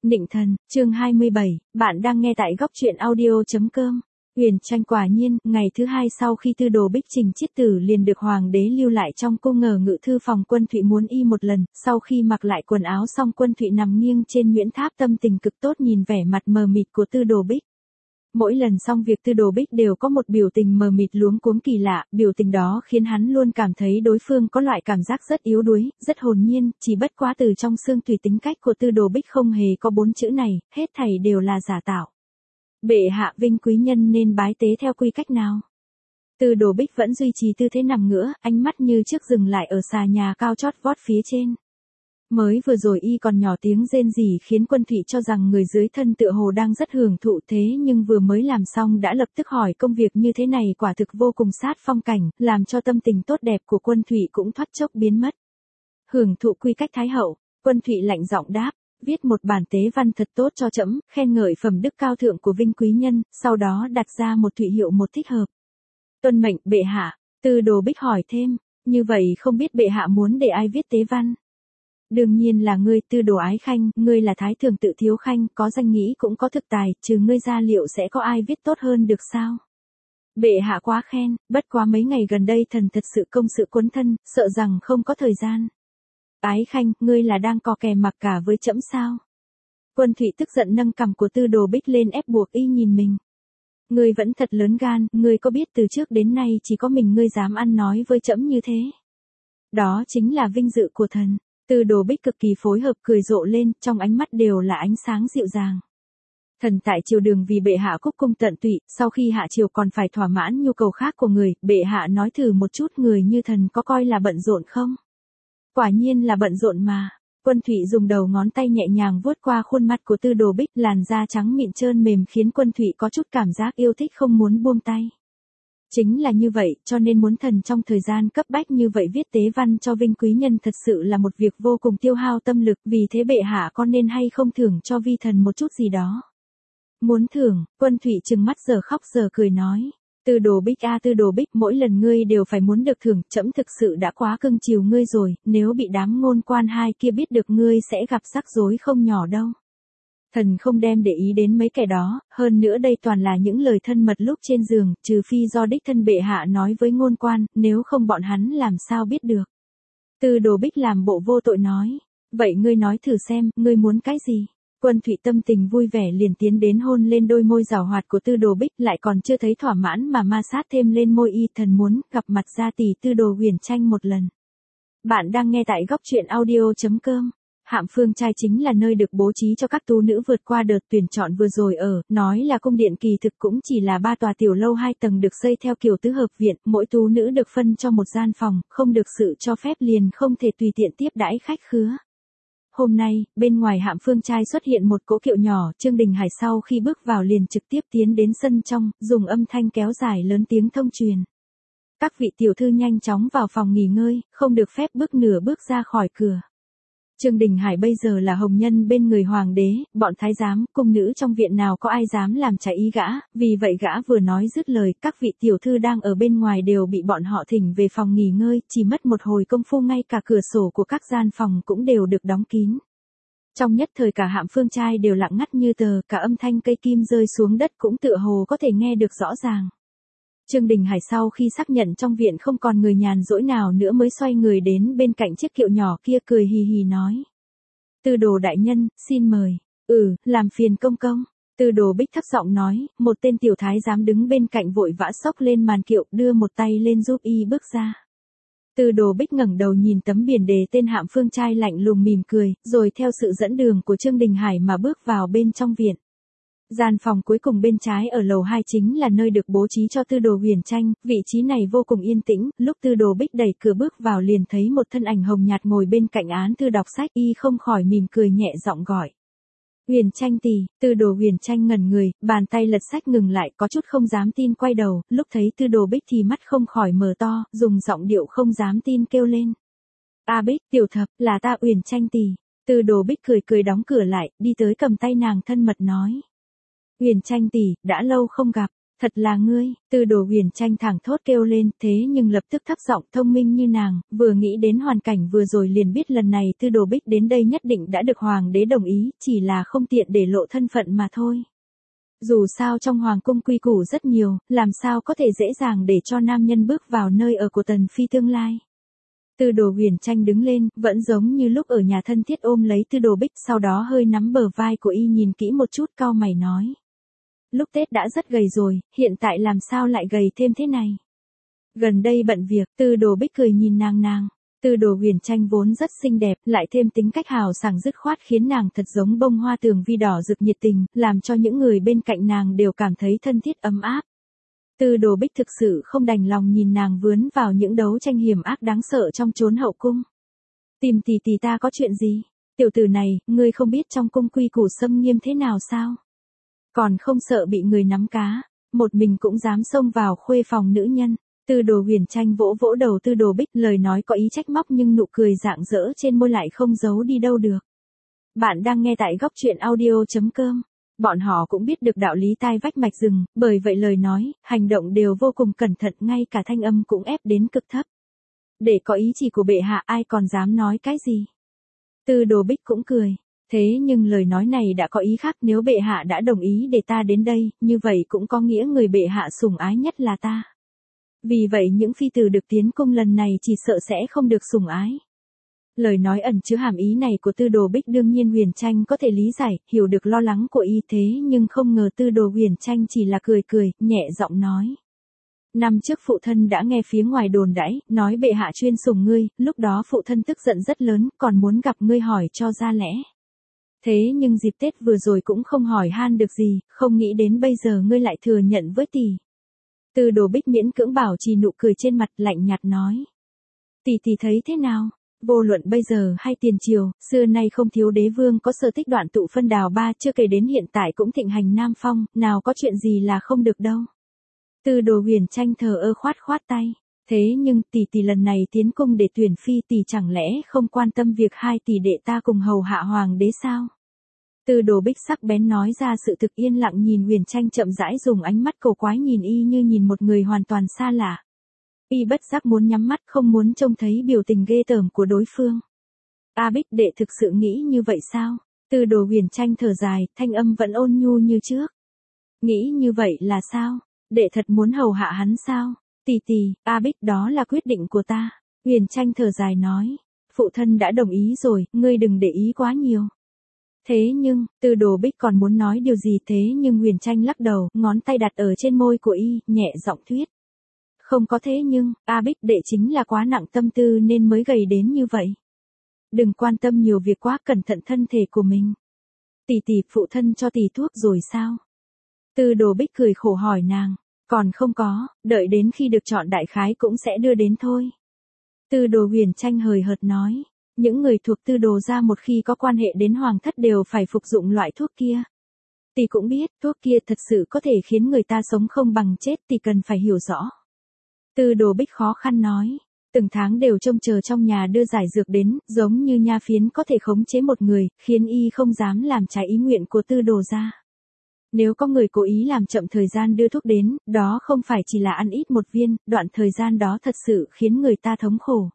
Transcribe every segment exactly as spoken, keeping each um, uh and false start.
Nịnh thần, chương hai mươi bảy, bạn đang nghe tại góc truyện audio chấm com. Huyền Tranh quả nhiên, ngày thứ hai sau khi Tư Đồ Bích Trình chiết tử liền được hoàng đế lưu lại trong cung ngờ ngự thư phòng. Quân Thụy muốn y một lần, sau khi mặc lại quần áo xong Quân Thụy nằm nghiêng trên Nguyễn Tháp tâm tình cực tốt nhìn vẻ mặt mờ mịt của Tư Đồ Bích. Mỗi lần xong việc Tư Đồ Bích đều có một biểu tình mờ mịt luống cuống kỳ lạ, biểu tình đó khiến hắn luôn cảm thấy đối phương có loại cảm giác rất yếu đuối, rất hồn nhiên, chỉ bất quá từ trong xương tùy tính cách của Tư Đồ Bích không hề có bốn chữ này, hết thảy đều là giả tạo. Bệ hạ vinh quý nhân nên bái tế theo quy cách nào? Tư Đồ Bích vẫn duy trì tư thế nằm ngửa, ánh mắt như trước dừng lại ở xà nhà cao chót vót phía trên. Mới vừa rồi y còn nhỏ tiếng rên rỉ khiến Quân Thụy cho rằng người dưới thân tựa hồ đang rất hưởng thụ, thế nhưng vừa mới làm xong đã lập tức hỏi công việc như thế này quả thực vô cùng sát phong cảnh, làm cho tâm tình tốt đẹp của Quân Thụy cũng thoát chốc biến mất. Hưởng thụ quy cách thái hậu, Quân Thụy lạnh giọng đáp, viết một bản tế văn thật tốt cho trẫm, khen ngợi phẩm đức cao thượng của vinh quý nhân, sau đó đặt ra một thụy hiệu một thích hợp. Tuân mệnh bệ hạ. Tư Đồ Bích hỏi thêm, như vậy không biết bệ hạ muốn để ai viết tế văn? Đương nhiên là ngươi, Tư Đồ Ái Khanh, ngươi là thái thường tự thiếu khanh, có danh nghĩ cũng có thực tài, trừ ngươi ra liệu sẽ có ai viết tốt hơn được sao? Bệ hạ quá khen, bất quá mấy ngày gần đây thần thật sự công sự cuốn thân, sợ rằng không có thời gian. Ái Khanh, ngươi là đang cò kè mặc cả với trẫm sao? Quân Thụy tức giận nâng cằm của Tư Đồ Bích lên ép buộc y nhìn mình. Ngươi vẫn thật lớn gan, ngươi có biết từ trước đến nay chỉ có mình ngươi dám ăn nói với trẫm như thế? Đó chính là vinh dự của thần. Tư Đồ Bích cực kỳ phối hợp cười rộ lên, trong ánh mắt đều là ánh sáng dịu dàng. Thần tại triều đường vì bệ hạ cúc cung tận tụy, sau khi hạ triều còn phải thỏa mãn nhu cầu khác của người, bệ hạ nói thử một chút người như thần có coi là bận rộn không? Quả nhiên là bận rộn mà. Quân Thụy dùng đầu ngón tay nhẹ nhàng vuốt qua khuôn mặt của Tư Đồ Bích, làn da trắng mịn trơn mềm khiến Quân Thụy có chút cảm giác yêu thích không muốn buông tay. Chính là như vậy, cho nên muốn thần trong thời gian cấp bách như vậy viết tế văn cho vinh quý nhân thật sự là một việc vô cùng tiêu hao tâm lực, vì thế bệ hạ có nên hay không thưởng cho vi thần một chút gì đó? Muốn thưởng, Quân Thụy trừng mắt giờ khóc giờ cười nói. Tư Đồ Bích a à, Tư Đồ Bích, mỗi lần ngươi đều phải muốn được thưởng, trẫm thực sự đã quá cưng chiều ngươi rồi, nếu bị đám ngôn quan hai kia biết được ngươi sẽ gặp rắc rối không nhỏ đâu. Thần không đem để ý đến mấy kẻ đó, hơn nữa đây toàn là những lời thân mật lúc trên giường, trừ phi do đích thân bệ hạ nói với ngôn quan, nếu không bọn hắn làm sao biết được. Tư Đồ Bích làm bộ vô tội nói, vậy ngươi nói thử xem, ngươi muốn cái gì? Quân Thụy tâm tình vui vẻ liền tiến đến hôn lên đôi môi rào hoạt của Tư Đồ Bích, lại còn chưa thấy thỏa mãn mà ma sát thêm lên môi y, thần muốn gặp mặt gia tỷ Tư Đồ Huyền Tranh một lần. Bạn đang nghe tại góc truyện audio chấm com. Hạm Phương Trai chính là nơi được bố trí cho các tú nữ vượt qua đợt tuyển chọn vừa rồi ở, nói là cung điện kỳ thực cũng chỉ là ba tòa tiểu lâu hai tầng được xây theo kiểu tứ hợp viện, mỗi tú nữ được phân cho một gian phòng, không được sự cho phép liền không thể tùy tiện tiếp đãi khách khứa. Hôm nay, bên ngoài Hạm Phương Trai xuất hiện một cỗ kiệu nhỏ, Trương Đình Hải sau khi bước vào liền trực tiếp tiến đến sân trong, dùng âm thanh kéo dài lớn tiếng thông truyền. Các vị tiểu thư nhanh chóng vào phòng nghỉ ngơi, không được phép bước nửa bước ra khỏi cửa. Trương Đình Hải bây giờ là hồng nhân bên người hoàng đế, bọn thái giám, cung nữ trong viện nào có ai dám làm trái ý gã, vì vậy gã vừa nói dứt lời, các vị tiểu thư đang ở bên ngoài đều bị bọn họ thỉnh về phòng nghỉ ngơi, chỉ mất một hồi công phu ngay cả cửa sổ của các gian phòng cũng đều được đóng kín. Trong nhất thời cả Hạm Phương Trai đều lặng ngắt như tờ, cả âm thanh cây kim rơi xuống đất cũng tựa hồ có thể nghe được rõ ràng. Trương Đình Hải sau khi xác nhận trong viện không còn người nhàn rỗi nào nữa mới xoay người đến bên cạnh chiếc kiệu nhỏ kia cười hì hì nói. Tư Đồ đại nhân, xin mời. Ừ, làm phiền công công. Tư Đồ Bích thấp giọng nói, một tên tiểu thái giám đứng bên cạnh vội vã xốc lên màn kiệu đưa một tay lên giúp y bước ra. Tư Đồ Bích ngẩng đầu nhìn tấm biển đề tên Hạm Phương Trai lạnh lùng mỉm cười, rồi theo sự dẫn đường của Trương Đình Hải mà bước vào bên trong viện. Gian phòng cuối cùng bên trái ở lầu hai chính là nơi được bố trí cho Tư Đồ Huyền Tranh, vị trí này vô cùng yên tĩnh, lúc Tư Đồ Bích đẩy cửa bước vào liền thấy một thân ảnh hồng nhạt ngồi bên cạnh án thư đọc sách, y không khỏi mỉm cười nhẹ giọng gọi. Huyền Tranh tỷ. Tư Đồ Huyền Tranh ngẩn người, bàn tay lật sách ngừng lại, có chút không dám tin quay đầu, lúc thấy Tư Đồ Bích thì mắt không khỏi mở to, dùng giọng điệu không dám tin kêu lên. A Bích, tiểu thập, là ta Huyền Tranh tỷ. Tư Đồ Bích cười cười đóng cửa lại, đi tới cầm tay nàng thân mật nói. Huyền Tranh tỷ, đã lâu không gặp. Thật là ngươi, Tư Đồ Huyền Tranh thẳng thốt kêu lên, thế nhưng lập tức thấp giọng thông minh như nàng, vừa nghĩ đến hoàn cảnh vừa rồi liền biết lần này Tư Đồ Bích đến đây nhất định đã được hoàng đế đồng ý, chỉ là không tiện để lộ thân phận mà thôi. Dù sao trong hoàng cung quy củ rất nhiều, làm sao có thể dễ dàng để cho nam nhân bước vào nơi ở của tần phi tương lai. Tư Đồ Huyền Tranh đứng lên, vẫn giống như lúc ở nhà thân thiết ôm lấy Tư Đồ Bích, sau đó hơi nắm bờ vai của y nhìn kỹ một chút, cau mày nói. Lúc Tết đã rất gầy rồi, hiện tại làm sao lại gầy thêm thế này? Gần đây bận việc, Tư Đồ Bích cười nhìn nàng nàng. Tư Đồ Huyền Tranh vốn rất xinh đẹp, lại thêm tính cách hào sảng dứt khoát khiến nàng thật giống bông hoa tường vi đỏ rực nhiệt tình, làm cho những người bên cạnh nàng đều cảm thấy thân thiết ấm áp. Tư Đồ Bích thực sự không đành lòng nhìn nàng vướng vào những đấu tranh hiểm ác đáng sợ trong chốn hậu cung. Tìm tỷ tỷ ta có chuyện gì? Tiểu tử này, ngươi không biết trong cung quy củ xâm nghiêm thế nào sao? Còn không sợ bị người nắm cá, một mình cũng dám xông vào khuê phòng nữ nhân. Tư Đồ Huyền Tranh vỗ vỗ đầu Tư Đồ Bích, lời nói có ý trách móc nhưng nụ cười rạng rỡ trên môi lại không giấu đi đâu được. Bạn đang nghe tại góc truyện audio chấm com. Bọn họ cũng biết được đạo lý tai vách mạch rừng, bởi vậy lời nói, hành động đều vô cùng cẩn thận, ngay cả thanh âm cũng ép đến cực thấp. Để có ý chỉ của bệ hạ ai còn dám nói cái gì. Tư Đồ Bích cũng cười. Thế nhưng lời nói này đã có ý khác, nếu bệ hạ đã đồng ý để ta đến đây, như vậy cũng có nghĩa người bệ hạ sủng ái nhất là ta. Vì vậy những phi tử được tiến cung lần này chỉ sợ sẽ không được sủng ái. Lời nói ẩn chứa hàm ý này của Tư Đồ Bích đương nhiên Huyền Tranh có thể lý giải, hiểu được lo lắng của y, thế nhưng không ngờ Tư Đồ Huyền Tranh chỉ là cười cười, nhẹ giọng nói. Năm trước phụ thân đã nghe phía ngoài đồn đãi, nói bệ hạ chuyên sủng ngươi, lúc đó phụ thân tức giận rất lớn, còn muốn gặp ngươi hỏi cho ra lẽ. Thế nhưng dịp Tết vừa rồi cũng không hỏi han được gì, không nghĩ đến bây giờ ngươi lại thừa nhận với tỷ. Tư Đồ Bích miễn cưỡng bảo trì nụ cười trên mặt, lạnh nhạt nói. Tỷ tỷ thấy thế nào? Vô luận bây giờ hay tiền triều, xưa nay không thiếu đế vương có sở thích đoạn tụ phân đào ba, chưa kể đến hiện tại cũng thịnh hành Nam Phong, nào có chuyện gì là không được đâu. Tư Đồ Huyền Tranh thờ ơ khoát khoát tay. Thế nhưng tỷ tỷ lần này tiến cung để tuyển phi, tỷ chẳng lẽ không quan tâm việc hai tỷ đệ ta cùng hầu hạ hoàng đế sao? Tư Đồ Bích sắc bén nói ra sự thực, yên lặng nhìn Huyền Tranh chậm rãi dùng ánh mắt cổ quái nhìn y như nhìn một người hoàn toàn xa lạ. Y bất giác muốn nhắm mắt, không muốn trông thấy biểu tình ghê tởm của đối phương. A Bích đệ thực sự nghĩ như vậy sao? Tư Đồ Huyền Tranh thở dài, thanh âm vẫn ôn nhu như trước. Nghĩ như vậy là sao? Đệ thật muốn hầu hạ hắn sao? Tỷ tỷ, A Bích đó là quyết định của ta. Huyền Tranh thở dài nói. Phụ thân đã đồng ý rồi, ngươi đừng để ý quá nhiều. Thế nhưng, Tư Đồ Bích còn muốn nói điều gì, thế nhưng Huyền Tranh lắc đầu, ngón tay đặt ở trên môi của y, nhẹ giọng thuyết. Không có thế nhưng, A Bích đệ chính là quá nặng tâm tư nên mới gầy đến như vậy. Đừng quan tâm nhiều việc quá, cẩn thận thân thể của mình. Tỷ tỷ, phụ thân cho tỷ thuốc rồi sao? Tư Đồ Bích cười khổ hỏi nàng. Còn không có, đợi đến khi được chọn đại khái cũng sẽ đưa đến thôi. Tư Đồ Huyền Tranh hời hợt nói. Những người thuộc Tư Đồ gia một khi có quan hệ đến hoàng thất đều phải phục dụng loại thuốc kia. Tỷ cũng biết, thuốc kia thật sự có thể khiến người ta sống không bằng chết, tỷ cần phải hiểu rõ. Tư Đồ Bích khó khăn nói. Từng tháng đều trông chờ trong nhà đưa giải dược đến, giống như nha phiến có thể khống chế một người, khiến y không dám làm trái ý nguyện của Tư Đồ gia. Nếu có người cố ý làm chậm thời gian đưa thuốc đến, đó không phải chỉ là ăn ít một viên, đoạn thời gian đó thật sự khiến người ta thống khổ.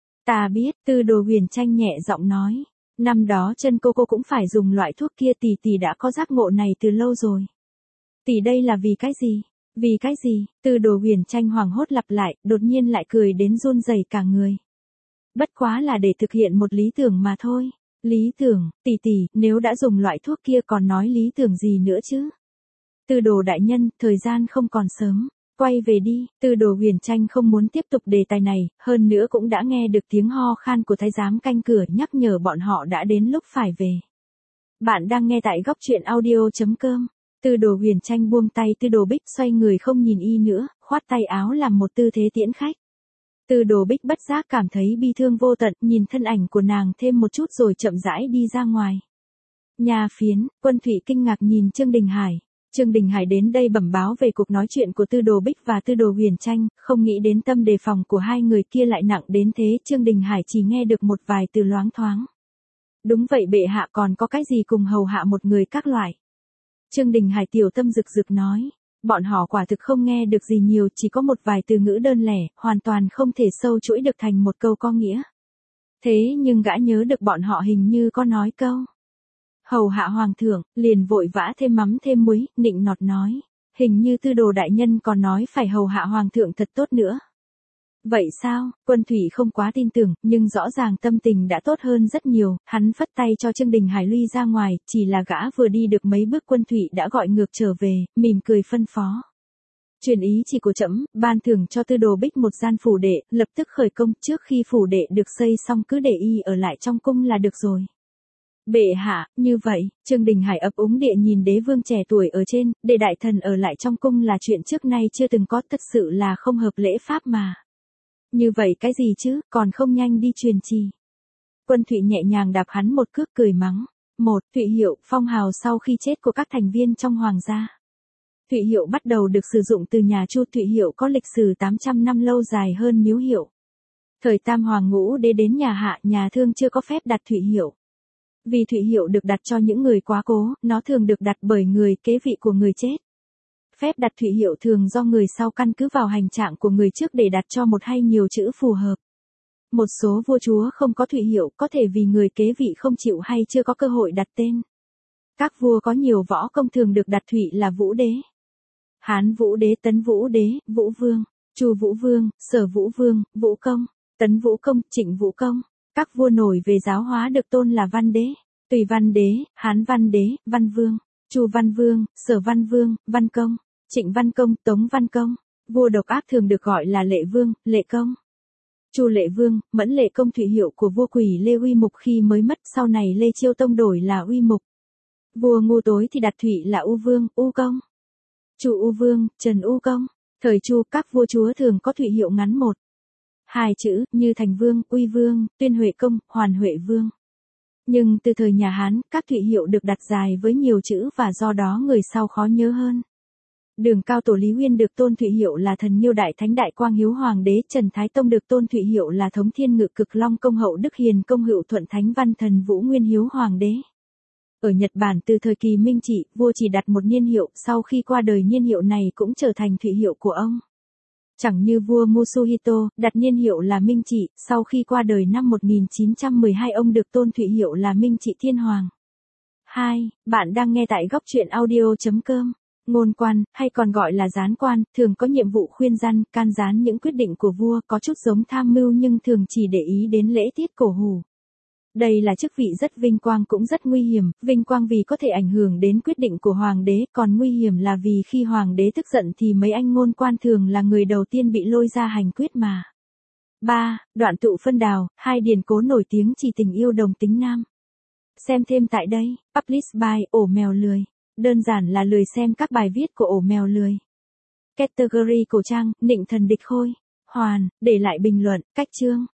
Ta biết, Tư Đồ Huyền Tranh nhẹ giọng nói. Năm đó chân cô cô cũng phải dùng loại thuốc kia, tỷ tỷ đã có giác ngộ này từ lâu rồi. Tỷ đây là vì cái gì? Vì cái gì? Tư Đồ Huyền Tranh hoảng hốt lặp lại, đột nhiên lại cười đến run rẩy cả người. Bất quá là để thực hiện một lý tưởng mà thôi. Lý tưởng, tỷ tỷ, nếu đã dùng loại thuốc kia còn nói lý tưởng gì nữa chứ? Tư Đồ đại nhân, thời gian không còn sớm. Quay về đi, Tư Đồ Huyền Tranh không muốn tiếp tục đề tài này, hơn nữa cũng đã nghe được tiếng ho khan của thái giám canh cửa nhắc nhở bọn họ đã đến lúc phải về. Bạn đang nghe tại góc truyện audio chấm com. Tư Đồ Huyền Tranh buông tay Tư Đồ Bích, xoay người không nhìn y nữa, khoát tay áo làm một tư thế tiễn khách. Tư Đồ Bích bất giác cảm thấy bi thương vô tận, nhìn thân ảnh của nàng thêm một chút rồi chậm rãi đi ra ngoài. Nhà phiến, Quân Thụy kinh ngạc nhìn Trương Đình Hải. Trương Đình Hải đến đây bẩm báo về cuộc nói chuyện của Tư Đồ Bích và Tư Đồ Huyền Tranh, không nghĩ đến tâm đề phòng của hai người kia lại nặng đến thế. Trương Đình Hải chỉ nghe được một vài từ loáng thoáng. Đúng vậy, bệ hạ còn có cái gì cùng hầu hạ một người các loại. Trương Đình Hải tiểu tâm rực rực nói. Bọn họ quả thực không nghe được gì nhiều, chỉ có một vài từ ngữ đơn lẻ, hoàn toàn không thể sâu chuỗi được thành một câu có nghĩa. Thế nhưng gã nhớ được bọn họ hình như có nói câu hầu hạ hoàng thượng, liền vội vã thêm mắm thêm muối, nịnh nọt nói. Hình như Tư Đồ đại nhân còn nói phải hầu hạ hoàng thượng thật tốt nữa. Vậy sao? Quân Thủy không quá tin tưởng, nhưng rõ ràng tâm tình đã tốt hơn rất nhiều, hắn phất tay cho Trương Đình Hải lui ra ngoài, chỉ là gã vừa đi được mấy bước Quân Thủy đã gọi ngược trở về, mỉm cười phân phó. Truyền ý chỉ của trẫm, ban thưởng cho Tư Đồ Bích một gian phủ đệ, lập tức khởi công, trước khi phủ đệ được xây xong cứ để y ở lại trong cung là được rồi. Bệ hạ, như vậy, Trương Đình Hải ấp úng địa nhìn đế vương trẻ tuổi ở trên, để đại thần ở lại trong cung là chuyện trước nay chưa từng có, thật sự là không hợp lễ pháp mà. Như vậy cái gì chứ, còn không nhanh đi truyền chỉ. Quân Thụy nhẹ nhàng đạp hắn một cước cười mắng. Một, Thụy hiệu, phong hào sau khi chết của các thành viên trong hoàng gia. Thụy hiệu bắt đầu được sử dụng từ nhà Chu. Thụy hiệu có lịch sử tám trăm năm lâu dài hơn Miếu hiệu. Thời Tam Hoàng Ngũ Đế đến nhà Hạ, nhà Thương chưa có phép đặt Thụy hiệu. Vì Thụy hiệu được đặt cho những người quá cố, nó thường được đặt bởi người kế vị của người chết. Phép đặt Thụy hiệu thường do người sau căn cứ vào hành trạng của người trước để đặt cho một hay nhiều chữ phù hợp. Một số vua chúa không có Thụy hiệu, có thể vì người kế vị không chịu hay chưa có cơ hội đặt tên. Các vua có nhiều võ công thường được đặt Thụy là Vũ Đế, Hán Vũ Đế, Tấn Vũ Đế, Vũ Vương, Chu Vũ Vương, Sở Vũ Vương, Vũ Công, Tấn Vũ Công, Trịnh Vũ Công. Các vua nổi về giáo hóa được tôn là Văn Đế, Tùy Văn Đế, Hán Văn Đế, Văn Vương, Chu Văn Vương, Sở Văn Vương, Văn Công, Trịnh Văn Công, Tống Văn Công. Vua độc ác thường được gọi là Lệ Vương, Lệ Công. Chu Lệ Vương, Mẫn Lệ Công. Thụy hiệu của vua Quỷ Lê Uy Mục khi mới mất, sau này Lê Chiêu Tông đổi là Uy Mục. Vua ngu tối thì đặt Thụy là U Vương, U Công. Chu U Vương, Trần U Công. Thời Chu, các vua chúa thường có Thụy hiệu ngắn một, hai chữ, như Thành Vương, Uy Vương, Tuyên Huệ Công, Hoàn Huệ Vương. Nhưng từ thời nhà Hán, các Thụy hiệu được đặt dài với nhiều chữ và do đó người sau khó nhớ hơn. Đường Cao Tổ Lý Uyên được tôn Thụy hiệu là Thần Nhiêu Đại Thánh Đại Quang Hiếu Hoàng Đế. Trần Thái Tông được tôn Thụy hiệu là Thống Thiên Ngự Cực Long Công Hậu Đức Hiền Công Hữu Thuận Thánh Văn Thần Vũ Nguyên Hiếu Hoàng Đế. Ở Nhật Bản từ thời kỳ Minh Trị, vua chỉ đặt một niên hiệu, sau khi qua đời niên hiệu này cũng trở thành Thụy hiệu của ông. Chẳng như vua Musuhito, đặt niên hiệu là Minh Trị, sau khi qua đời năm một nghìn chín trăm mười hai ông được tôn Thụy hiệu là Minh Trị Thiên Hoàng. hai. Bạn đang nghe tại góc truyện audio chấm com. Ngôn quan, hay còn gọi là gián quan, thường có nhiệm vụ khuyên răn, can gián những quyết định của vua, có chút giống tham mưu nhưng thường chỉ để ý đến lễ tiết cổ hủ. Đây là chức vị rất vinh quang cũng rất nguy hiểm, vinh quang vì có thể ảnh hưởng đến quyết định của hoàng đế, còn nguy hiểm là vì khi hoàng đế tức giận thì mấy anh ngôn quan thường là người đầu tiên bị lôi ra hành quyết mà. ba. Đoạn tụ phân đào, hai điển cố nổi tiếng chỉ tình yêu đồng tính nam. Xem thêm tại đây, published by Ổ Mèo Lười. Đơn giản là lười xem các bài viết của Ổ Mèo Lười. Category cổ trang, Nịnh Thần Địch Khôi. Hoàn, để lại bình luận, cách chương.